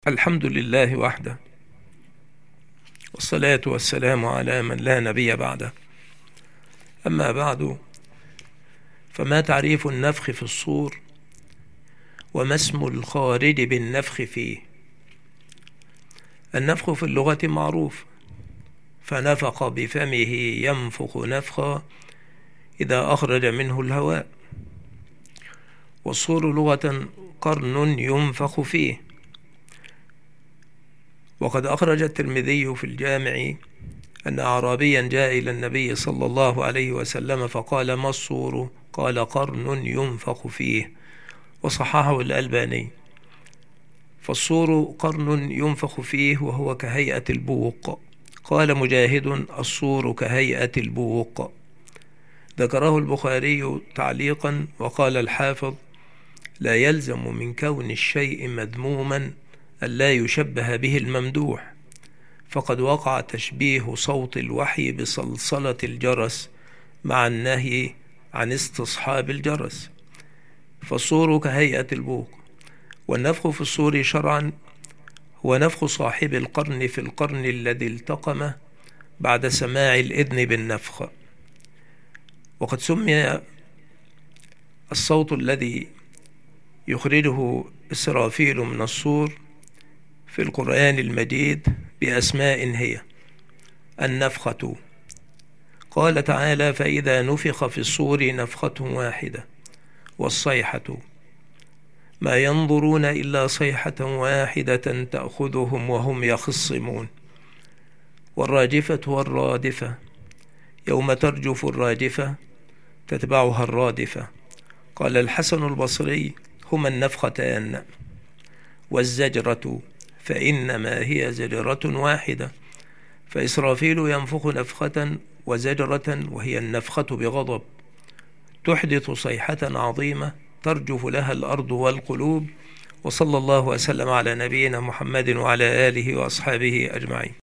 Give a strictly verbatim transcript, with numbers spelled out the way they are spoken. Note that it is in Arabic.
الحمد لله وحده، والصلاة والسلام على من لا نبي بعده. أما بعد، فما تعريف النفخ في الصور؟ وما اسم الخارج بالنفخ فيه؟ النفخ في اللغة معروف، فنفخ بفمه ينفخ نفخا إذا أخرج منه الهواء. والصور لغة قرن ينفخ فيه. وقد أخرج الترمذي في الجامع أن أعرابيا جاء إلى النبي صلى الله عليه وسلم فقال: ما الصور؟ قال: قرن ينفخ فيه. وصححه الألباني. فالصور قرن ينفخ فيه وهو كهيئة البوق. قال مجاهد: الصور كهيئة البوق. ذكره البخاري تعليقا. وقال الحافظ: لا يلزم من كون الشيء مذموما ألا يشبه به الممدوح، فقد وقع تشبيه صوت الوحي بصلصلة الجرس مع النهي عن استصحاب الجرس. فالصور كهيئة البوق. والنفخ في الصور شرعا هو نفخ صاحب القرن في القرن الذي التقمه بعد سماع الإذن بالنفخ. وقد سمي الصوت الذي يخرجه إسرافيل من الصور في القرآن المجيد بأسماء هي: النفخة. قال تعالى: فإذا نفخ في الصور نفخة واحدة. والصيحة. ما ينظرون إلا صيحة واحدة تأخذهم وهم يخصمون. والراجفة والرادفة. يوم ترجف الراجفة تتبعها الرادفة. قال الحسن البصري: هما النفختان. والزجرة، فإنما هي زجرة واحدة، فإسرافيل ينفخ نفخة وزجرة، وهي النفخة بغضب تحدث صيحة عظيمة ترجف لها الأرض والقلوب. وصلى الله وسلم على نبينا محمد وعلى آله وأصحابه أجمعين.